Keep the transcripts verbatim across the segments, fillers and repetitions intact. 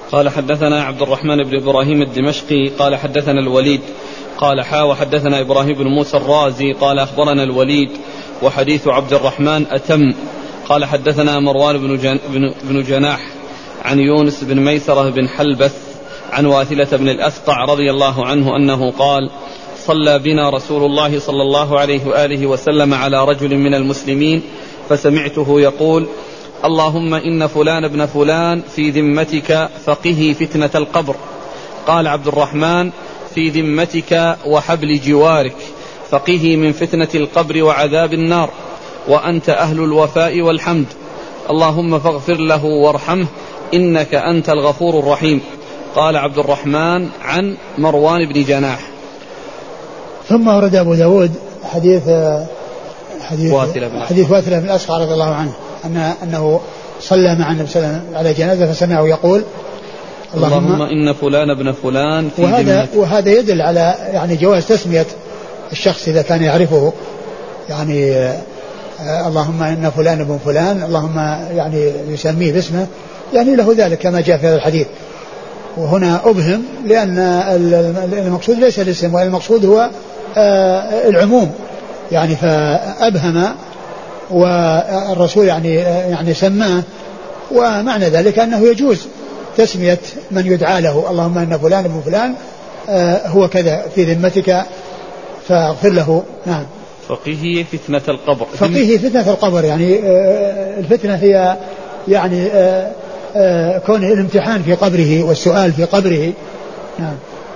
قال حدثنا عبد الرحمن بن إبراهيم الدمشقي قال حدثنا الوليد قال حا وحدثنا إبراهيم بن موسى الرازي قال أخبرنا الوليد وحديث عبد الرحمن أتم قال حدثنا مروان بن, جن بن جناح عن يونس بن ميسرة بن حلبث عن واثلة بن الأسقع رضي الله عنه أنه قال صلى بنا رسول الله صلى الله عليه وآله وسلم على رجل من المسلمين فسمعته يقول اللهم إن فلان ابن فلان في ذمتك فقه فتنة القبر. قال عبد الرحمن في ذمتك وحبل جوارك فقه من فتنة القبر وعذاب النار وأنت أهل الوفاء والحمد اللهم فاغفر له وارحمه إنك أنت الغفور الرحيم. قال عبد الرحمن عن مروان بن جناح. ثم ورد أبو داود حديث حديث حديث واثلة بن الأسقع رضي الله عنه أن أنه صلى مع النبي صلى الله عليه وسلم على جنازة فسمعه يقول اللهم, اللهم إن فلان ابن فلان في وهذا, وهذا يدل على يعني جواز تسمية الشخص إذا كان يعرفه يعني آه اللهم إن فلان ابن فلان اللهم يعني يسميه باسمه يعني له ذلك كما جاء في هذا الحديث. وهنا أبهم لأن المقصود ليس الاسم والمقصود هو آه العموم يعني فأبهم والرسول يعني يعني سماه ومعنى ذلك أنه يجوز تسمية من يدعى له اللهم إن فلان ابن فلان آه هو كذا في ذمتك فاغفر له. نعم. فقيه فتنة القبر. فقيه فتنة القبر يعني آه الفتنة هي يعني آه آه كون الامتحان في قبره والسؤال في قبره. نعم.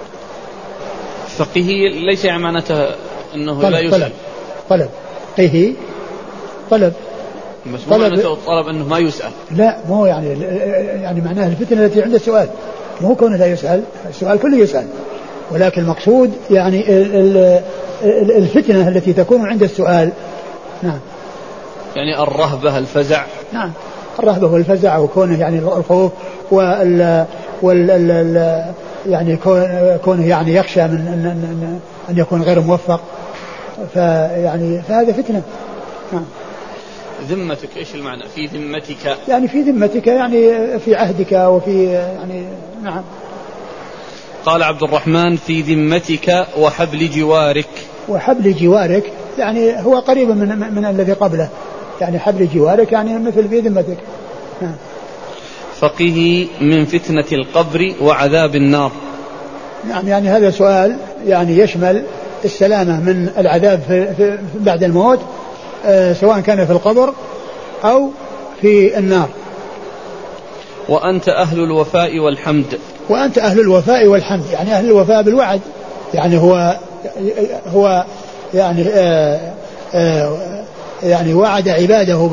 فقيه ليس يعني معناته أنه طلب لا يسأل. طلب طلب قيه طلب بس مو معناته الطلب أنه ما يسأل. لا مو يعني يعني معناه الفتنة التي عند السؤال مو كونه لا يسأل السؤال كله يسأل ولكن المقصود يعني الفتنة التي تكون عند السؤال. نعم. يعني الرهبة الفزع. نعم الرهبة والفزع وكونه يعني الخوف وال وال يعني كونه يعني يخشى من أن أن يكون غير موفق فيعني فهذا فتنة. نعم. ذمتك ايش المعنى في ذمتك؟ يعني في ذمتك يعني في عهدك وفي يعني. نعم. قال عبد الرحمن في ذمتك وحبل جوارك. وحبل جوارك يعني هو قريب من من الذي قبله يعني حبل جوارك يعني مثل في ذمتك. نعم. فقه من فتنة القبر وعذاب النار. نعم يعني هذا سؤال يعني يشمل السلامة من العذاب في في بعد الموت آه سواء كان في القبر أو في النار. وأنت أهل الوفاء والحمد. وأنت أهل الوفاء والحمد يعني أهل الوفاء بالوعد يعني هو هو يعني آه آه يعني وعد عباده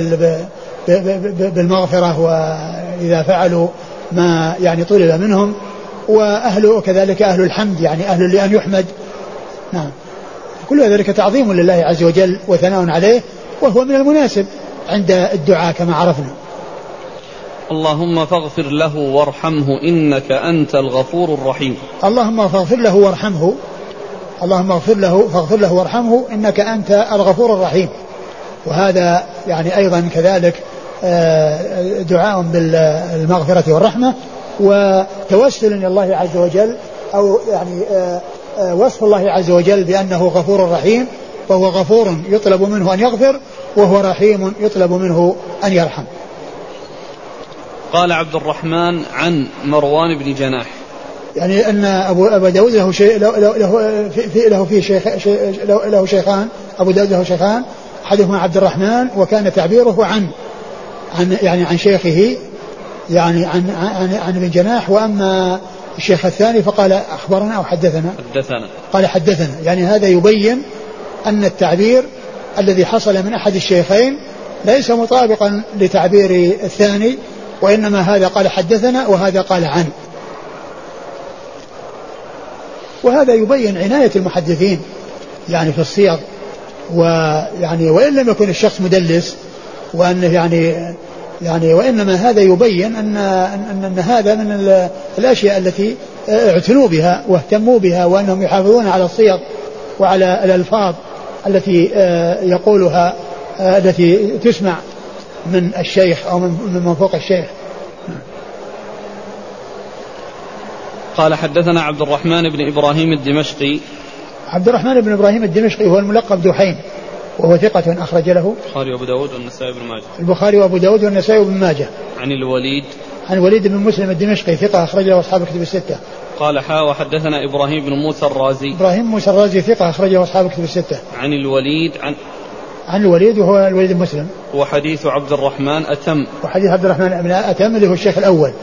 بالمغفرة وإذا فعلوا ما يعني طلب منهم وأهله كذلك أهل الحمد يعني أهل لأن يحمد. نعم. كل ذلك تعظيم لله عز وجل وثناء عليه وهو من المناسب عند الدعاء كما عرفنا. اللهم فاغفر له وارحمه إنك أنت الغفور الرحيم. اللهم فاغفر له وارحمه اللهم اغفر له فاغفر له وارحمه إنك أنت الغفور الرحيم. وهذا يعني أيضا كذلك دعاء بالمغفرة والرحمة وتوسل إلى الله عز وجل أو يعني وصف الله عز وجل بأنه غفور رحيم فهو غفور يطلب منه أن يغفر وهو رحيم يطلب منه أن يرحم. قال عبد الرحمن عن مروان بن جناح يعني أن أبو أبو داود له شيء له له في له في شيخ شيء له شيخان أبو داود له شيخان أحدهما عبد الرحمن وكان تعبيره عن عن يعني عن شيخه يعني عن عن عن ابن جناح وأما الشيخ الثاني فقال أخبرنا أو حدثنا حدثنا قال حدثنا يعني هذا يبين أن التعبير الذي حصل من أحد الشيخين ليس مطابقا لتعبير الثاني وإنما هذا قال حدثنا وهذا قال عن. وهذا يبين عناية المحدثين يعني في الصيغ ويعني وإن لم يكن الشخص مدلس وأنه يعني يعني وإنما هذا يبين أن أن, أن هذا من الأشياء التي اعتنوا بها واهتموا بها وأنهم يحافظون على الصيغ وعلى الألفاظ التي يقولها التي تسمع من الشيخ أو من من فوق الشيخ. قال حدثنا عبد الرحمن بن إبراهيم الدمشقي. عبد الرحمن بن إبراهيم الدمشقي هو الملقب دحين وهو ثقة أخرج له البخاري وأبو داود والنسائي بن ماجه. البخاري وأبو داود والنسائي بن ماجه. عن الوليد عن الوليد بن مسلم الدمشقي ثقة أخرج له أصحاب الكتب الستة. قال حا وحدثنا إبراهيم بن موسى الرازي. إبراهيم موسى الرازي ثقة أخرج له أصحاب الكتب الستة. عن الوليد عن عن الوليد وهو الوليد بن مسلم. وحديث عبد الرحمن أتم. وحديث عبد الرحمن بن أتم اللي هو الشيخ الأول.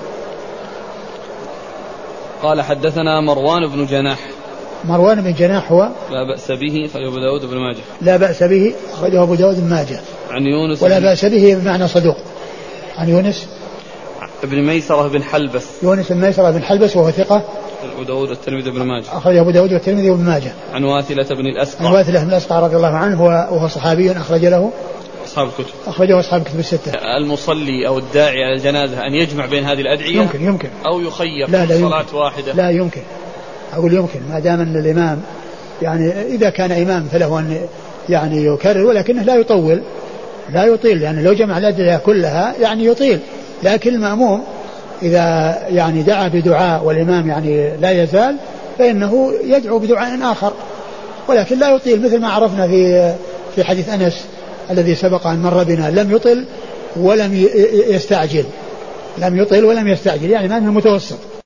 قال حدثنا مروان بن جناح. مروان بن جناح هو لا بأس به أخرجه أبو داود بن ماجه. لا بأس به أخرجه أبو داود بن ماجه. عن يونس ولا بأس به بمعنى صدوق. عن يونس ابن ميسرة بن حلبس. يونس بن ميسرة بن حلبس وهو ثقة أبو داود والترمذي بن ماجه. أخرجه أبو داود والترمذي بن ماجه. عن واثلة بن الأسقع. عن واثلة بن الأسقع رضي الله عنه وهو صحابي أخرج له أصحاب الكتب. أخرجه أصحاب الكتب الستة. المصلي أو الداعي على الجنازة أن يجمع بين هذه الأدعية يمكن يمكن أو يخير لا لا صلاة يمكن. واحدة. لا يمكن أقول يمكن ما دام أن الإمام يعني إذا كان إمام فله أن يعني يكرر ولكنه لا يطول لا يطيل يعني لو جمع الأدعية كلها يعني يطيل لكن المأموم إذا يعني دعا بدعاء والإمام يعني لا يزال فإنه يدعو بدعاء آخر ولكن لا يطيل مثل ما عرفنا في في حديث أنس الذي سبق أن مر بنا لم يطل ولم يستعجل لم يطل ولم يستعجل يعني ما أنه متوسط.